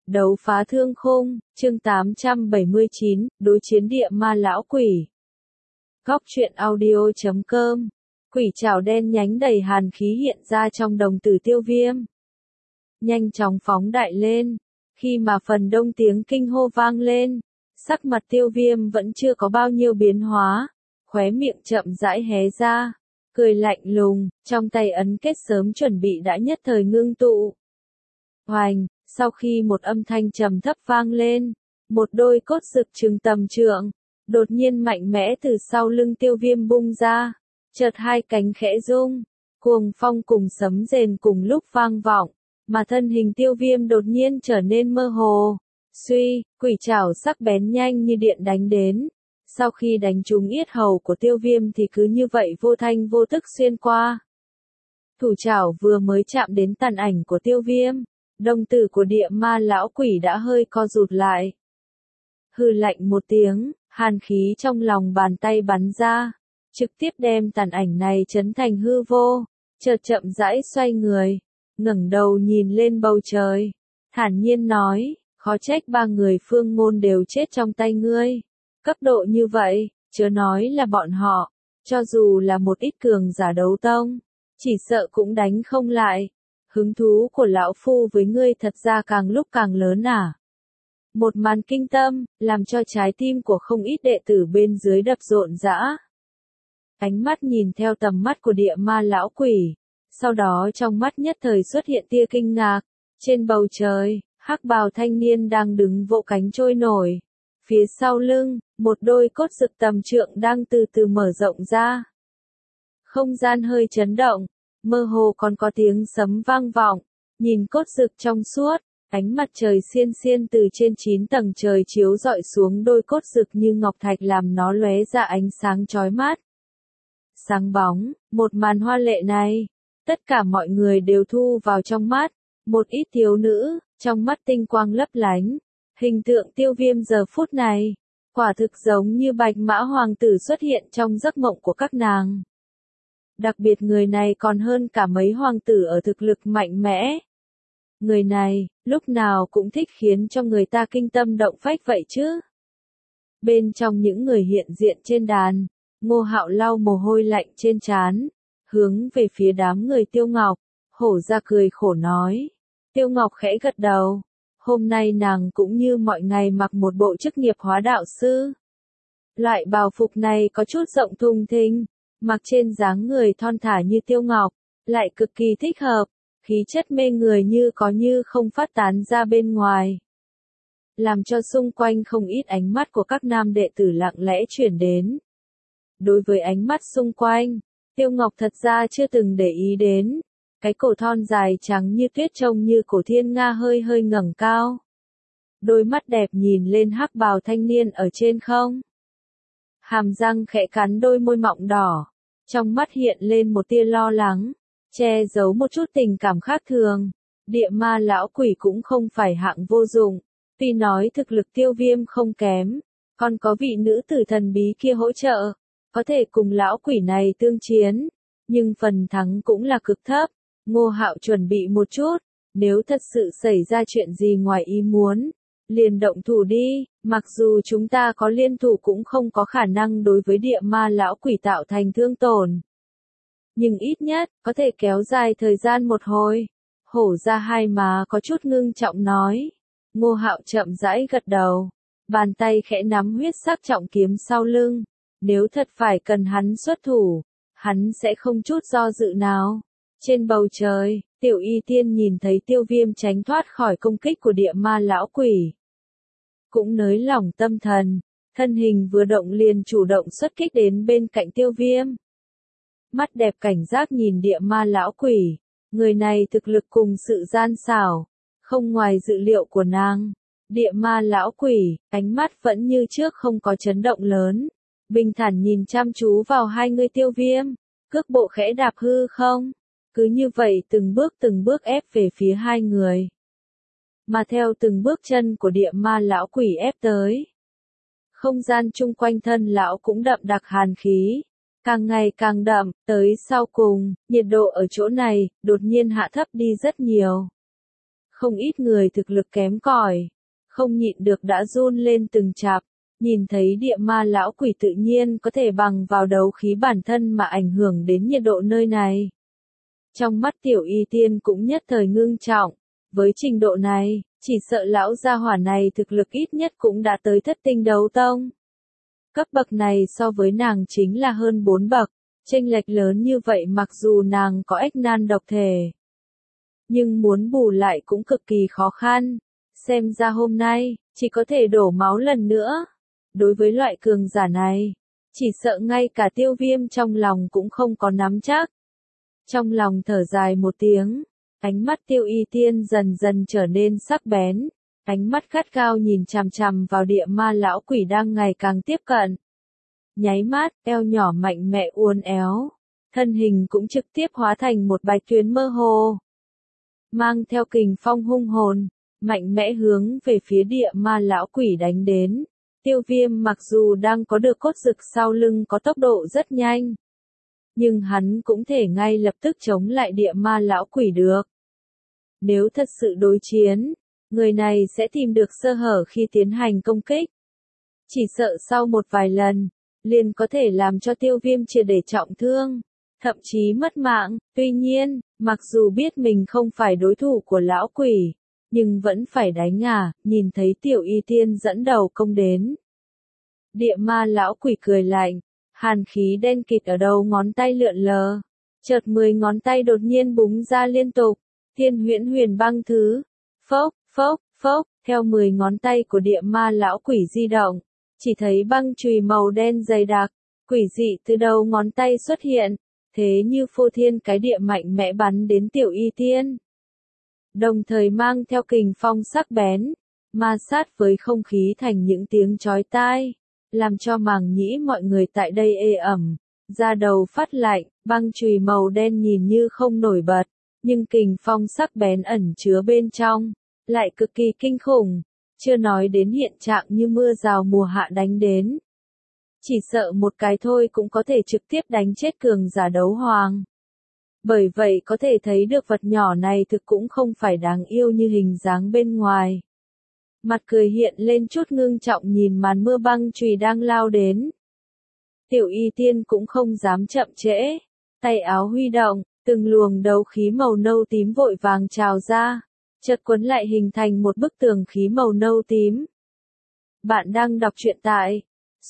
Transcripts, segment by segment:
Đấu phá thương khung, chương 879, đối chiến địa ma lão quỷ. Góc truyện audio.com. Quỷ trảo đen nhánh đầy hàn khí hiện ra trong đồng tử Tiêu Viêm. Nhanh chóng phóng đại lên. Khi mà phần đông tiếng kinh hô vang lên, sắc mặt Tiêu Viêm vẫn chưa có bao nhiêu biến hóa, khóe miệng chậm rãi hé ra, cười lạnh lùng, trong tay ấn kết sớm chuẩn bị đã nhất thời ngưng tụ. Hoành, sau khi một âm thanh trầm thấp vang lên, một đôi cốt rực chừng tầm trượng, đột nhiên mạnh mẽ từ sau lưng Tiêu Viêm bung ra, chợt hai cánh khẽ rung, cuồng phong cùng sấm rền cùng lúc vang vọng, mà thân hình Tiêu Viêm đột nhiên trở nên mơ hồ. Suy, quỷ trảo sắc bén nhanh như điện đánh đến, sau khi đánh trúng yết hầu của Tiêu Viêm thì cứ như vậy vô thanh vô tức xuyên qua. Thủ trảo vừa mới chạm đến tàn ảnh của Tiêu Viêm, đồng tử của địa ma lão quỷ đã hơi co rụt lại. Hừ lạnh một tiếng, hàn khí trong lòng bàn tay bắn ra, trực tiếp đem tàn ảnh này chấn thành hư vô, chợt chậm rãi xoay người, ngẩng đầu nhìn lên bầu trời, thản nhiên nói, khó trách ba người Phương Ngôn đều chết trong tay ngươi. Cấp độ như vậy, chớ nói là bọn họ, cho dù là một ít cường giả đấu tông, chỉ sợ cũng đánh không lại. Hứng thú của lão phu với ngươi thật ra càng lúc càng lớn à. Một màn kinh tâm, làm cho trái tim của không ít đệ tử bên dưới đập rộn rã. Ánh mắt nhìn theo tầm mắt của địa ma lão quỷ, sau đó trong mắt nhất thời xuất hiện tia kinh ngạc. Trên bầu trời, hắc bào thanh niên đang đứng vỗ cánh trôi nổi. Phía sau lưng, một đôi cốt rực tầm trượng đang từ từ mở rộng ra. Không gian hơi chấn động, mơ hồ còn có tiếng sấm vang vọng, nhìn cốt rực trong suốt, ánh mặt trời xiên xiên từ trên 9 tầng trời chiếu rọi xuống đôi cốt rực như ngọc thạch làm nó lóe ra ánh sáng chói mắt. Sáng bóng, một màn hoa lệ này, tất cả mọi người đều thu vào trong mắt, một ít thiếu nữ, trong mắt tinh quang lấp lánh, hình tượng Tiêu Viêm giờ phút này, quả thực giống như bạch mã hoàng tử xuất hiện trong giấc mộng của các nàng. Đặc biệt người này còn hơn cả mấy hoàng tử ở thực lực mạnh mẽ. Người này, lúc nào cũng thích khiến cho người ta kinh tâm động phách vậy chứ. Bên trong những người hiện diện trên đàn, Ngô Hạo lau mồ hôi lạnh trên trán, hướng về phía đám người Tiêu Ngọc, hổ ra cười khổ nói. Tiêu Ngọc khẽ gật đầu, hôm nay nàng cũng như mọi ngày mặc một bộ chức nghiệp hóa đạo sư. Loại bào phục này có chút rộng thùng thình, mặc trên dáng người thon thả như Tiêu Ngọc, lại cực kỳ thích hợp, khí chất mê người như có như không phát tán ra bên ngoài. Làm cho xung quanh không ít ánh mắt của các nam đệ tử lặng lẽ chuyển đến. Đối với ánh mắt xung quanh, Tiêu Ngọc thật ra chưa từng để ý đến. Cái cổ thon dài trắng như tuyết trông như cổ thiên nga hơi hơi ngẩng cao. Đôi mắt đẹp nhìn lên hắc bào thanh niên ở trên không. Hàm răng khẽ cắn đôi môi mọng đỏ, trong mắt hiện lên một tia lo lắng, che giấu một chút tình cảm khác thường. Địa ma lão quỷ cũng không phải hạng vô dụng, tuy nói thực lực Tiêu Viêm không kém, còn có vị nữ tử thần bí kia hỗ trợ, có thể cùng lão quỷ này tương chiến, nhưng phần thắng cũng là cực thấp. Ngô Hạo chuẩn bị một chút, nếu thật sự xảy ra chuyện gì ngoài ý muốn, liền động thủ đi, mặc dù chúng ta có liên thủ cũng không có khả năng đối với địa ma lão quỷ tạo thành thương tổn. Nhưng ít nhất, có thể kéo dài thời gian một hồi. Hổ ra hai má có chút ngưng trọng nói. Ngô Hạo chậm rãi gật đầu, bàn tay khẽ nắm huyết sắc trọng kiếm sau lưng. Nếu thật phải cần hắn xuất thủ, hắn sẽ không chút do dự nào. Trên bầu trời, Tiểu Y Tiên nhìn thấy Tiêu Viêm tránh thoát khỏi công kích của địa ma lão quỷ. Cũng nới lỏng tâm thần, thân hình vừa động liền chủ động xuất kích đến bên cạnh Tiêu Viêm. Mắt đẹp cảnh giác nhìn địa ma lão quỷ, người này thực lực cùng sự gian xảo, không ngoài dự liệu của nàng. Địa ma lão quỷ, ánh mắt vẫn như trước không có chấn động lớn, bình thản nhìn chăm chú vào hai người Tiêu Viêm, cước bộ khẽ đạp hư không. Cứ như vậy từng bước ép về phía hai người. Mà theo từng bước chân của địa ma lão quỷ ép tới, không gian chung quanh thân lão cũng đậm đặc hàn khí, càng ngày càng đậm, tới sau cùng, nhiệt độ ở chỗ này, đột nhiên hạ thấp đi rất nhiều. Không ít người thực lực kém cỏi, không nhịn được đã run lên từng chạp, nhìn thấy địa ma lão quỷ tự nhiên có thể bằng vào đấu khí bản thân mà ảnh hưởng đến nhiệt độ nơi này. Trong mắt Tiểu Y Tiên cũng nhất thời ngưng trọng, với trình độ này, chỉ sợ lão gia hỏa này thực lực ít nhất cũng đã tới thất tinh đấu tông. Cấp bậc này so với nàng chính là hơn 4 bậc, chênh lệch lớn như vậy mặc dù nàng có ách nan độc thể, nhưng muốn bù lại cũng cực kỳ khó khăn. Xem ra hôm nay, chỉ có thể đổ máu lần nữa. Đối với loại cường giả này, chỉ sợ ngay cả Tiêu Viêm trong lòng cũng không có nắm chắc. Trong lòng thở dài một tiếng, ánh mắt Tiêu Y Tiên dần dần trở nên sắc bén, ánh mắt gắt gao nhìn chằm chằm vào địa ma lão quỷ đang ngày càng tiếp cận. Nháy mắt, eo nhỏ mạnh mẽ uốn éo, thân hình cũng trực tiếp hóa thành một bạch tuyến mơ hồ, mang theo kình phong hung hồn, mạnh mẽ hướng về phía địa ma lão quỷ đánh đến. Tiêu Viêm mặc dù đang có được cốt dực sau lưng có tốc độ rất nhanh, nhưng hắn cũng thể ngay lập tức chống lại địa ma lão quỷ được. Nếu thật sự đối chiến, người này sẽ tìm được sơ hở khi tiến hành công kích. Chỉ sợ sau một vài lần, liền có thể làm cho Tiêu Viêm triệt để trọng thương, thậm chí mất mạng. Tuy nhiên, mặc dù biết mình không phải đối thủ của lão quỷ, nhưng vẫn phải đánh nhìn thấy Tiểu Y Tiên dẫn đầu công đến. Địa ma lão quỷ cười lạnh, hàn khí đen kịt ở đầu ngón tay lượn lờ, chợt 10 ngón tay đột nhiên búng ra liên tục, Thiên Huyễn Huyền Băng Thứ, phốc, phốc, phốc, theo 10 ngón tay của địa ma lão quỷ di động, chỉ thấy băng chùy màu đen dày đặc, quỷ dị từ đầu ngón tay xuất hiện, thế như phô thiên cái địa mạnh mẽ bắn đến Tiểu Y Tiên. Đồng thời mang theo kình phong sắc bén, ma sát với không khí thành những tiếng chói tai, làm cho màng nhĩ mọi người tại đây ê ẩm, da đầu phát lạnh, băng chùy màu đen nhìn như không nổi bật, nhưng kình phong sắc bén ẩn chứa bên trong, lại cực kỳ kinh khủng, chưa nói đến hiện trạng như mưa rào mùa hạ đánh đến. Chỉ sợ một cái thôi cũng có thể trực tiếp đánh chết cường giả đấu hoàng. Bởi vậy có thể thấy được vật nhỏ này thực cũng không phải đáng yêu như hình dáng bên ngoài. Mặt cười hiện lên chút ngưng trọng nhìn màn mưa băng chùy đang lao đến. Tiểu Y Tiên cũng không dám chậm trễ, tay áo huy động, từng luồng đấu khí màu nâu tím vội vàng trào ra, chợt quấn lại hình thành một bức tường khí màu nâu tím. Bạn đang đọc truyện tại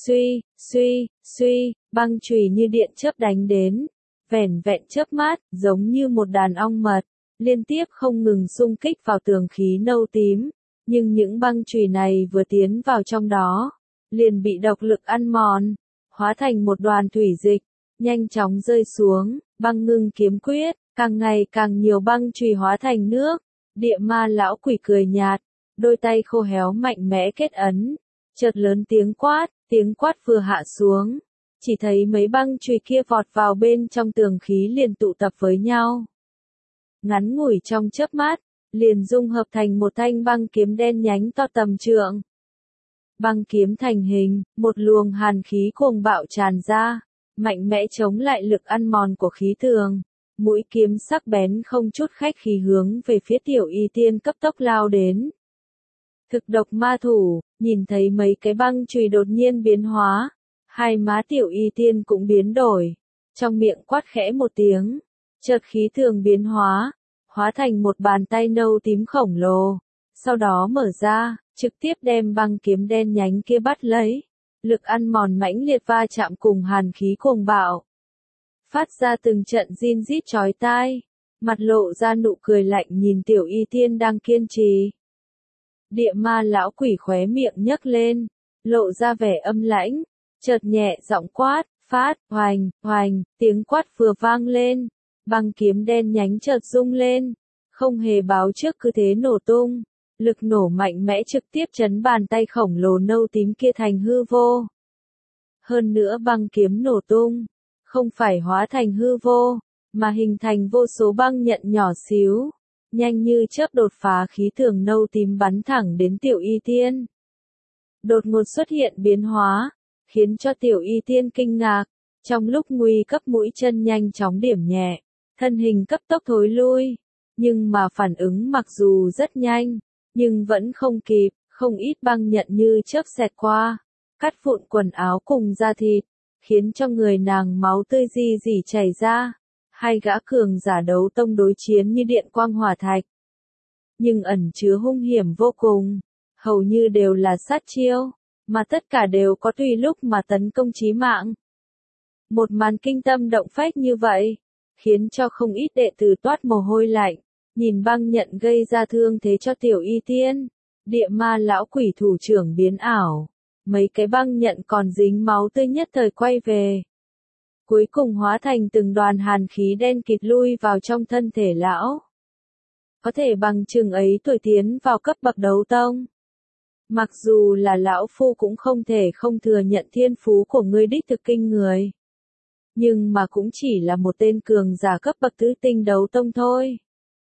suy, băng chùy như điện chớp đánh đến, vẻn vẹn chớp mắt, giống như một đàn ong mật, liên tiếp không ngừng xung kích vào tường khí nâu tím, nhưng những băng chùy này vừa tiến vào trong đó, liền bị độc lực ăn mòn, hóa thành một đoàn thủy dịch, nhanh chóng rơi xuống. Băng Ngưng Kiếm Quyết, càng ngày càng nhiều băng chùy hóa thành nước. Địa ma lão quỷ cười nhạt, đôi tay khô héo mạnh mẽ kết ấn, chợt lớn tiếng quát vừa hạ xuống, chỉ thấy mấy băng chùy kia vọt vào bên trong tường khí liền tụ tập với nhau. Ngắn ngủi trong chớp mắt, liền dung hợp thành một thanh băng kiếm đen nhánh to tầm trượng. Băng kiếm thành hình, một luồng hàn khí cuồng bạo tràn ra, mạnh mẽ chống lại lực ăn mòn của khí tường. Mũi kiếm sắc bén không chút khách khí hướng về phía Tiểu Y Tiên cấp tốc lao đến. Thực độc ma thủ, nhìn thấy mấy cái băng chùy đột nhiên biến hóa, hai má Tiểu Y Tiên cũng biến đổi, trong miệng quát khẽ một tiếng, chợt khí tường biến hóa, hóa thành một bàn tay nâu tím khổng lồ, sau đó mở ra, trực tiếp đem băng kiếm đen nhánh kia bắt lấy, lực ăn mòn mãnh liệt va chạm cùng hàn khí cuồng bạo, phát ra từng trận rin rít chói tai, mặt lộ ra nụ cười lạnh nhìn Tiểu Y Tiên đang kiên trì. Địa ma lão quỷ khóe miệng nhấc lên, lộ ra vẻ âm lãnh, chợt nhẹ giọng quát, phát, hoành, tiếng quát vừa vang lên, băng kiếm đen nhánh chợt rung lên, không hề báo trước cứ thế nổ tung, lực nổ mạnh mẽ trực tiếp chấn bàn tay khổng lồ nâu tím kia thành hư vô. Hơn nữa băng kiếm nổ tung, không phải hóa thành hư vô, mà hình thành vô số băng nhận nhỏ xíu, nhanh như chớp đột phá khí tường nâu tím bắn thẳng đến Tiểu Y Tiên. Đột ngột xuất hiện biến hóa, khiến cho Tiểu Y Tiên kinh ngạc, trong lúc nguy cấp mũi chân nhanh chóng điểm nhẹ, thân hình cấp tốc thối lui, Nhưng mà phản ứng mặc dù rất nhanh, nhưng vẫn không kịp, không ít băng nhận như chớp xẹt qua, cắt vụn quần áo cùng da thịt, khiến cho người nàng máu tươi ri rỉ chảy ra. Hai gã cường giả đấu tông đối chiến như điện quang hỏa thạch, nhưng ẩn chứa hung hiểm vô cùng, hầu như đều là sát chiêu, mà tất cả đều có tùy lúc mà tấn công chí mạng. Một màn kinh tâm động phách như vậy, khiến cho không ít đệ tử toát mồ hôi lạnh, nhìn băng nhận gây ra thương thế cho Tiểu Y Tiên, địa ma lão quỷ thủ trưởng biến ảo, mấy cái băng nhận còn dính máu tươi nhất thời quay về. Cuối cùng hóa thành từng đoàn hàn khí đen kịt lui vào trong thân thể lão. Có thể bằng chừng ấy tuổi tiến vào cấp bậc đấu tông. Mặc dù là lão phu cũng không thể không thừa nhận thiên phú của ngươi đích thực kinh người. Nhưng mà cũng chỉ là một tên cường giả cấp bậc tứ tinh đấu tông thôi.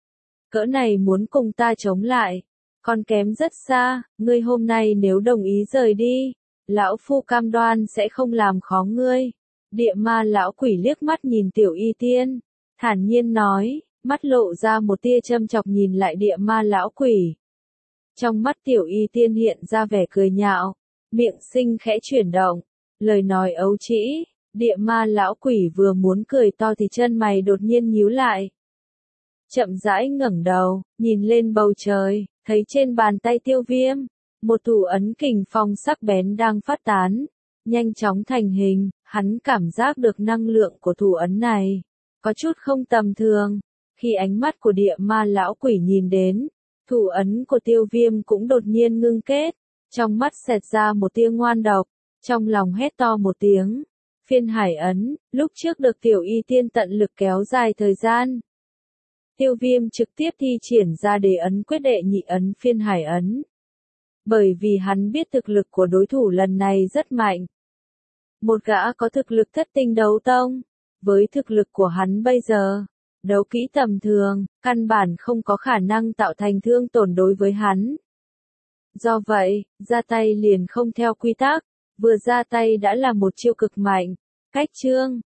Cỡ này muốn cùng ta chống lại, còn kém rất xa, ngươi hôm nay nếu đồng ý rời đi, lão phu cam đoan sẽ không làm khó ngươi. Địa ma lão quỷ liếc mắt nhìn Tiểu Y Tiên, thản nhiên nói, mắt lộ ra một tia châm chọc nhìn lại địa ma lão quỷ. Trong mắt Tiểu Y Tiên hiện ra vẻ cười nhạo, miệng xinh khẽ chuyển động, lời nói ấu trĩ, địa ma lão quỷ vừa muốn cười to thì chân mày đột nhiên nhíu lại. Chậm rãi ngẩng đầu, nhìn lên bầu trời, thấy trên bàn tay Tiêu Viêm, một thủ ấn kình phong sắc bén đang phát tán, nhanh chóng thành hình, hắn cảm giác được năng lượng của thủ ấn này, có chút không tầm thường. Khi ánh mắt của địa ma lão quỷ nhìn đến, thủ ấn của Tiêu Viêm cũng đột nhiên ngưng kết, trong mắt xẹt ra một tia ngoan độc, trong lòng hét to một tiếng. Phiên hải ấn, lúc trước được Tiểu Y Tiên tận lực kéo dài thời gian. Tiêu Viêm trực tiếp thi triển ra đế ấn quyết đệ nhị ấn phiên hải ấn. Bởi vì hắn biết thực lực của đối thủ lần này rất mạnh. Một gã có thực lực thất tinh đấu tông, với thực lực của hắn bây giờ, đấu kỹ tầm thường, căn bản không có khả năng tạo thành thương tổn đối với hắn. Do vậy, ra tay liền không theo quy tắc, vừa ra tay đã là một chiêu cực mạnh, cách chương.